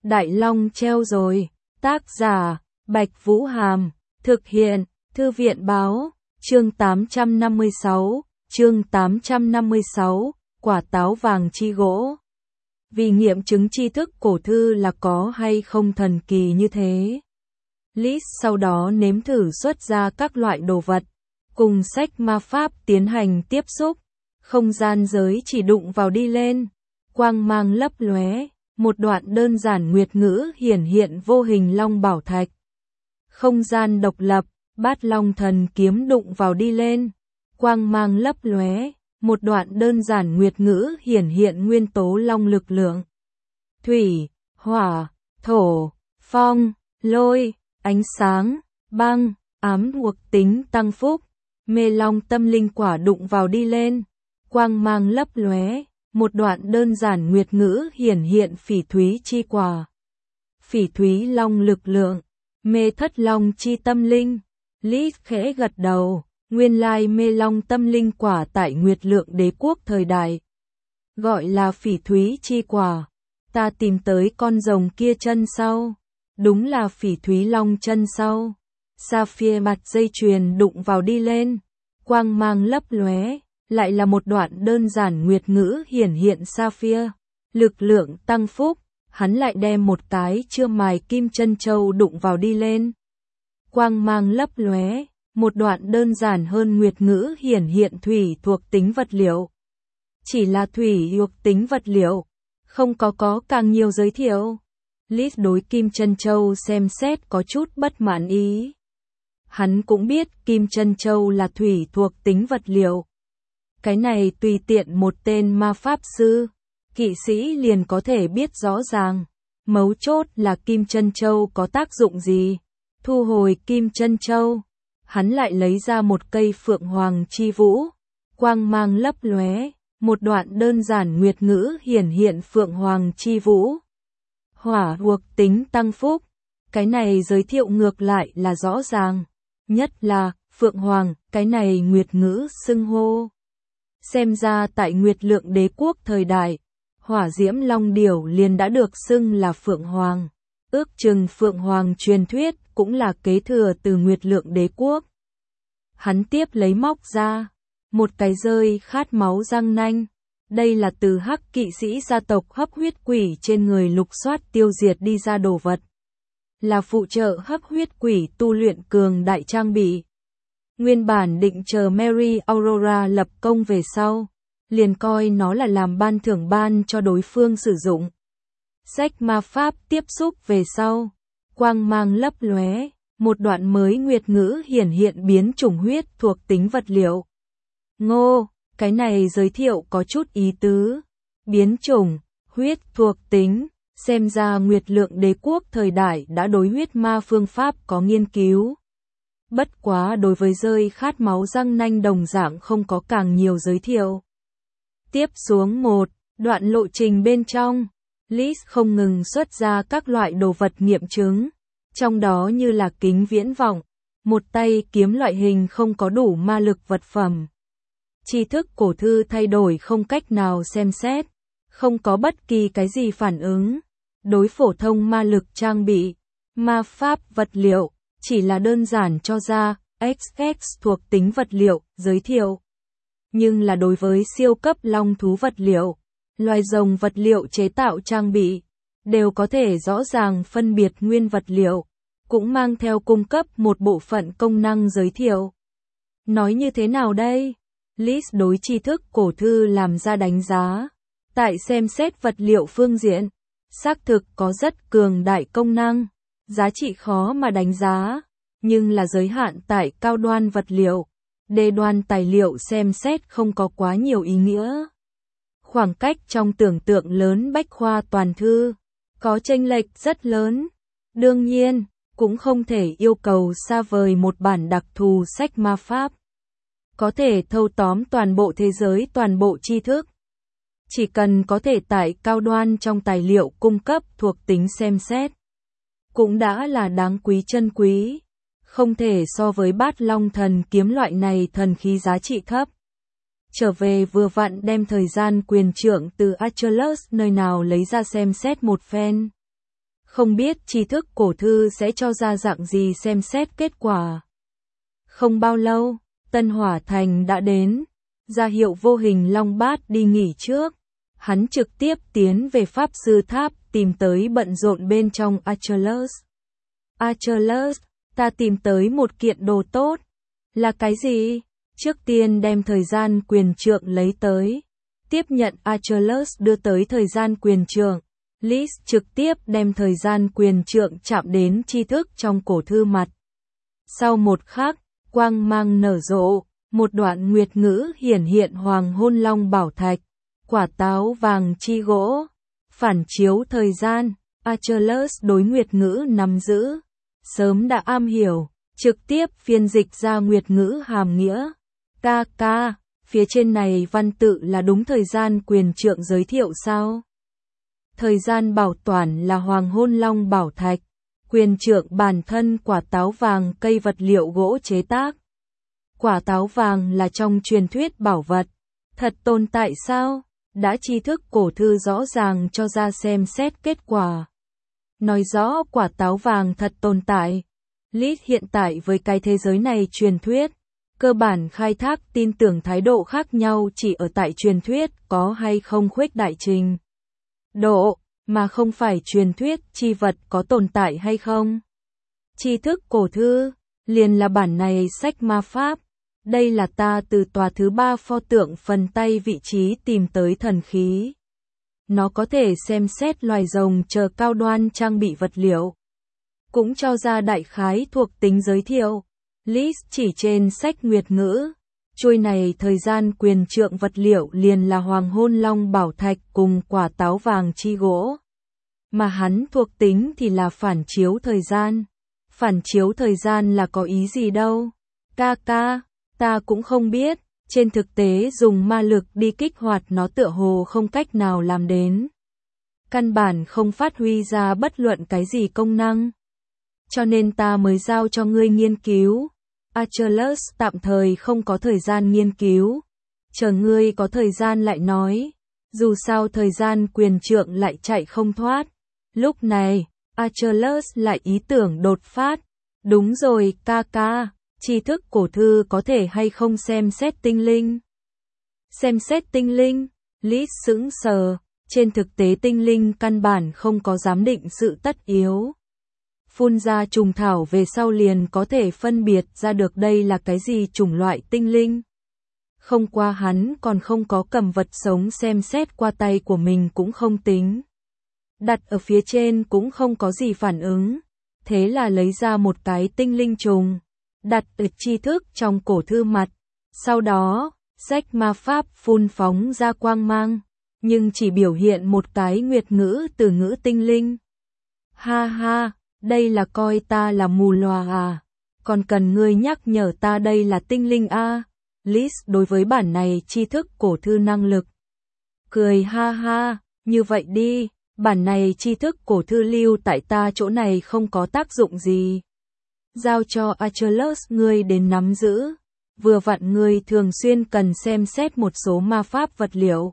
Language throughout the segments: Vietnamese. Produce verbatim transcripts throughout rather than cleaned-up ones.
Đại Long treo rồi. Tác giả, Bạch Vũ Hàm. Thực hiện, Thư viện Báo. Chương tám trăm năm mươi sáu. Chương tám trăm năm mươi sáu. Quả táo vàng chi gỗ. Vì nghiệm chứng tri thức cổ thư là có hay không thần kỳ như thế. Lis sau đó nếm thử xuất ra các loại đồ vật, cùng sách ma pháp tiến hành tiếp xúc. Không gian giới chỉ đụng vào đi lên, quang mang lấp lóe, một đoạn đơn giản nguyệt ngữ hiển hiện vô hình long bảo thạch. Không gian độc lập, bát long thần kiếm đụng vào đi lên, quang mang lấp lóe, một đoạn đơn giản nguyệt ngữ hiển hiện nguyên tố long lực lượng. Thủy, hỏa, thổ, phong, lôi, ánh sáng, băng, ám thuộc tính tăng phúc. Mê long tâm linh quả đụng vào đi lên, quang mang lấp lóe, một đoạn đơn giản nguyệt ngữ hiển hiện phỉ thúy chi quả. Phỉ thúy long lực lượng, mê thất long chi tâm linh. Lý khẽ gật đầu, nguyên lai mê long tâm linh quả tại Nguyệt Lượng Đế quốc thời đại. Gọi là phỉ thúy chi quả. Ta tìm tới con rồng kia chân sau. Đúng là phỉ thúy long chân sau. Sapphire mặt dây chuyền đụng vào đi lên, quang mang lấp lóe, lại là một đoạn đơn giản nguyệt ngữ hiển hiện Sapphire, lực lượng tăng phúc. Hắn lại đem một cái chưa mài kim chân châu đụng vào đi lên, quang mang lấp lóe, một đoạn đơn giản hơn nguyệt ngữ hiển hiện thủy thuộc tính vật liệu. Chỉ là thủy thuộc tính vật liệu, không có có càng nhiều giới thiệu. Lis đối kim chân châu xem xét có chút bất mãn ý. Hắn cũng biết kim chân châu là thủy thuộc tính vật liệu. Cái này tùy tiện một tên ma pháp sư, kỵ sĩ liền có thể biết rõ ràng. Mấu chốt là kim chân châu có tác dụng gì. Thu hồi kim chân châu, hắn lại lấy ra một cây phượng hoàng chi vũ, quang mang lấp lóe, một đoạn đơn giản nguyệt ngữ hiển hiện phượng hoàng chi vũ. Hỏa thuộc tính tăng phúc, cái này giới thiệu ngược lại là rõ ràng, nhất là phượng hoàng, cái này nguyệt ngữ xưng hô. Xem ra tại Nguyệt Lượng Đế quốc thời đại, hỏa diễm long điểu liền đã được xưng là phượng hoàng. Ước chừng phượng hoàng truyền thuyết cũng là kế thừa từ Nguyệt Lượng Đế quốc. Hắn tiếp lấy móc ra một cái rơi khát máu răng nanh. Đây là từ hắc kỵ sĩ gia tộc hấp huyết quỷ trên người lục soát tiêu diệt đi ra đồ vật. Là phụ trợ hấp huyết quỷ tu luyện cường đại trang bị. Nguyên bản định chờ Mary Aurora lập công về sau, liền coi nó là làm ban thưởng ban cho đối phương sử dụng. Sách ma pháp tiếp xúc về sau, quang mang lấp lóe, một đoạn mới nguyệt ngữ hiển hiện biến chủng huyết thuộc tính vật liệu. Ngô, cái này giới thiệu có chút ý tứ. Biến chủng, huyết thuộc tính, xem ra Nguyệt Lượng Đế quốc thời đại đã đối huyết ma phương pháp có nghiên cứu. Bất quá đối với rơi khát máu răng nanh đồng dạng không có càng nhiều giới thiệu. Tiếp xuống một đoạn lộ trình bên trong, Lis không ngừng xuất ra các loại đồ vật nghiệm chứng, trong đó như là kính viễn vọng, một tay kiếm loại hình không có đủ ma lực vật phẩm. Tri thức cổ thư thay đổi không cách nào xem xét, không có bất kỳ cái gì phản ứng. Đối phổ thông ma lực trang bị, ma pháp vật liệu, chỉ là đơn giản cho ra ích ích thuộc tính vật liệu, giới thiệu. Nhưng là đối với siêu cấp long thú vật liệu, loài rồng vật liệu chế tạo trang bị, đều có thể rõ ràng phân biệt nguyên vật liệu, cũng mang theo cung cấp một bộ phận công năng giới thiệu. Nói như thế nào đây? Lis đối tri thức cổ thư làm ra đánh giá. Tại xem xét vật liệu phương diện, xác thực có rất cường đại công năng, giá trị khó mà đánh giá, nhưng là giới hạn tại cao đoan vật liệu, đề đoan tài liệu xem xét không có quá nhiều ý nghĩa. Khoảng cách trong tưởng tượng lớn bách khoa toàn thư, có chênh lệch rất lớn. Đương nhiên, cũng không thể yêu cầu xa vời một bản đặc thù sách ma pháp. Có thể thâu tóm toàn bộ thế giới toàn bộ tri thức. Chỉ cần có thể tại cao đoan trong tài liệu cung cấp thuộc tính xem xét, cũng đã là đáng quý chân quý, không thể so với bát long thần kiếm loại này thần khí giá trị thấp. Trở về vừa vặn đem thời gian quyền trượng từ Achilles nơi nào lấy ra xem xét một phen. Không biết tri thức cổ thư sẽ cho ra dạng gì xem xét kết quả. Không bao lâu, Tân Hỏa Thành đã đến, ra hiệu vô hình Long Bát đi nghỉ trước. Hắn trực tiếp tiến về Pháp Sư Tháp tìm tới bận rộn bên trong Achilles. Achilles, ta tìm tới một kiện đồ tốt. Là cái gì? Trước tiên đem thời gian quyền trượng lấy tới. Tiếp nhận Achilles đưa tới thời gian quyền trượng. Lis trực tiếp đem thời gian quyền trượng chạm đến tri thức trong cổ thư mặt. Sau một khắc, quang mang nở rộ, một đoạn nguyệt ngữ hiển hiện hoàng hôn long bảo thạch, quả táo vàng chi gỗ, phản chiếu thời gian. Achilles đối nguyệt ngữ nắm giữ, sớm đã am hiểu, trực tiếp phiên dịch ra nguyệt ngữ hàm nghĩa. Ca ca, phía trên này văn tự là đúng thời gian quyền trượng giới thiệu sao? Thời gian bảo toàn là hoàng hôn long bảo thạch, quyền trượng bản thân quả táo vàng cây vật liệu gỗ chế tác. Quả táo vàng là trong truyền thuyết bảo vật, thật tồn tại sao? Đã tri thức cổ thư rõ ràng cho ra xem xét kết quả. Nói rõ quả táo vàng thật tồn tại. Lit hiện tại với cái thế giới này truyền thuyết, cơ bản khai thác tin tưởng thái độ khác nhau chỉ ở tại truyền thuyết có hay không khuếch đại trình độ, mà không phải truyền thuyết chi vật có tồn tại hay không. Tri thức cổ thư, liền là bản này sách ma pháp. Đây là ta từ tòa thứ ba pho tượng phần tay vị trí tìm tới thần khí. Nó có thể xem xét loài rồng chờ cao đoan trang bị vật liệu. Cũng cho ra đại khái thuộc tính giới thiệu. Lis chỉ trên sách nguyệt ngữ. Chuôi này thời gian quyền trượng vật liệu liền là hoàng hôn long bảo thạch cùng quả táo vàng chi gỗ. Mà hắn thuộc tính thì là phản chiếu thời gian. Phản chiếu thời gian là có ý gì đâu? Ca ca, ta cũng không biết. Trên thực tế dùng ma lực đi kích hoạt nó tựa hồ không cách nào làm đến. Căn bản không phát huy ra bất luận cái gì công năng. Cho nên ta mới giao cho ngươi nghiên cứu. Achilles tạm thời không có thời gian nghiên cứu. Chờ ngươi có thời gian lại nói. Dù sao thời gian quyền trượng lại chạy không thoát. Lúc này, Achilles lại ý tưởng đột phát. Đúng rồi, ca ca. Tri thức cổ thư có thể hay không xem xét tinh linh? Xem xét tinh linh? Lis sững sờ. Trên thực tế tinh linh căn bản không có giám định sự tất yếu. Phun ra trùng thảo về sau liền có thể phân biệt ra được đây là cái gì chủng loại tinh linh. Không qua hắn còn không có cầm vật sống xem xét qua tay của mình cũng không tính. Đặt ở phía trên cũng không có gì phản ứng. Thế là lấy ra một cái tinh linh trùng. Đặt ở tri thức trong cổ thư mặt. Sau đó, sách ma pháp phun phóng ra quang mang. Nhưng chỉ biểu hiện một cái nguyệt ngữ từ ngữ tinh linh. Ha ha, đây là coi ta là mù lòa à? Còn cần ngươi nhắc nhở ta đây là tinh linh a? À? Lis đối với bản này tri thức cổ thư năng lực. Cười ha ha, như vậy đi, bản này tri thức cổ thư lưu tại ta chỗ này không có tác dụng gì. Giao cho Achilles ngươi đến nắm giữ. Vừa vặn ngươi thường xuyên cần xem xét một số ma pháp vật liệu.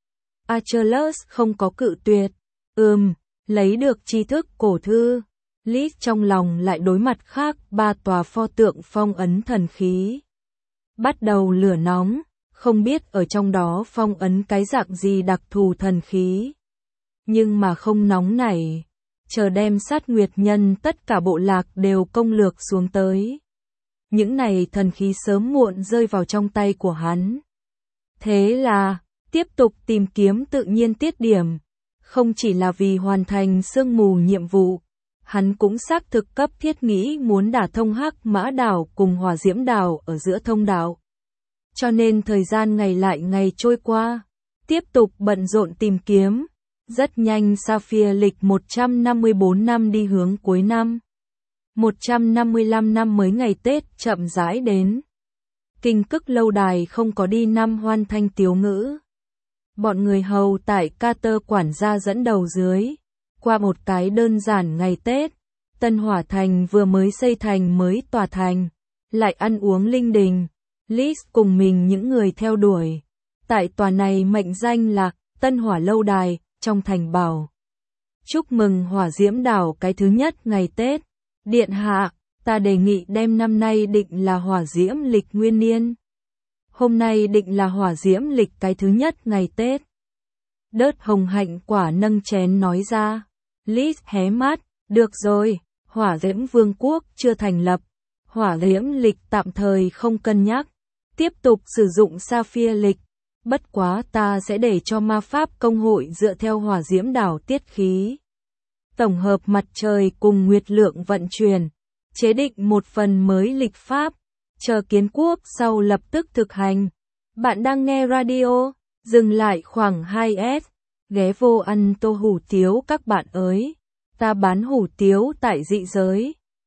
Achilles không có cự tuyệt. Ừm, lấy được tri thức cổ thư. Lis trong lòng lại đối mặt khác ba tòa pho tượng phong ấn thần khí. Bắt đầu lửa nóng, không biết ở trong đó phong ấn cái dạng gì đặc thù thần khí. Nhưng mà không nóng nảy. Chờ đem sát nguyệt nhân tất cả bộ lạc đều công lược xuống tới. Những này thần khí sớm muộn rơi vào trong tay của hắn. Thế là, tiếp tục tìm kiếm tự nhiên tiết điểm. Không chỉ là vì hoàn thành sương mù nhiệm vụ, hắn cũng xác thực cấp thiết nghĩ muốn đả thông Hắc Mã đảo cùng Hỏa Diễm đảo ở giữa thông đạo. Cho nên thời gian ngày lại ngày trôi qua, tiếp tục bận rộn tìm kiếm. Rất nhanh Sapphire lịch một trăm năm mươi bốn năm đi hướng cuối năm. một trăm năm mươi lăm năm mới ngày Tết chậm rãi đến. Kinh Cức lâu đài không có đi năm hoan thanh tiếu ngữ. Bọn người hầu tại Carter quản gia dẫn đầu dưới. Qua một cái đơn giản ngày Tết, Tân Hỏa Thành vừa mới xây thành mới tòa thành. Lại ăn uống linh đình. Lis cùng mình những người theo đuổi. Tại tòa này mệnh danh là Tân Hỏa lâu đài. Trong thành bảo Chúc mừng hỏa diễm đảo cái thứ nhất ngày Tết. Điện hạ, ta đề nghị đem năm nay định là hỏa diễm lịch nguyên niên. Hôm nay định là hỏa diễm lịch cái thứ nhất ngày Tết. Đớt Hồng Hạnh quả nâng chén nói ra. Liz hé mắt, được rồi, hỏa diễm vương quốc chưa thành lập. Hỏa diễm lịch tạm thời không cân nhắc. Tiếp tục sử dụng Sapphire lịch. Bất quá ta sẽ để cho ma pháp công hội dựa theo hỏa diễm đảo tiết khí. Tổng hợp mặt trời cùng nguyệt lượng vận chuyển. Chế định một phần mới lịch pháp. Chờ kiến quốc sau lập tức thực hành. Bạn đang nghe radio, dừng lại khoảng hai s. Ghé vô ăn tô hủ tiếu các bạn ơi. Ta bán hủ tiếu tại dị giới.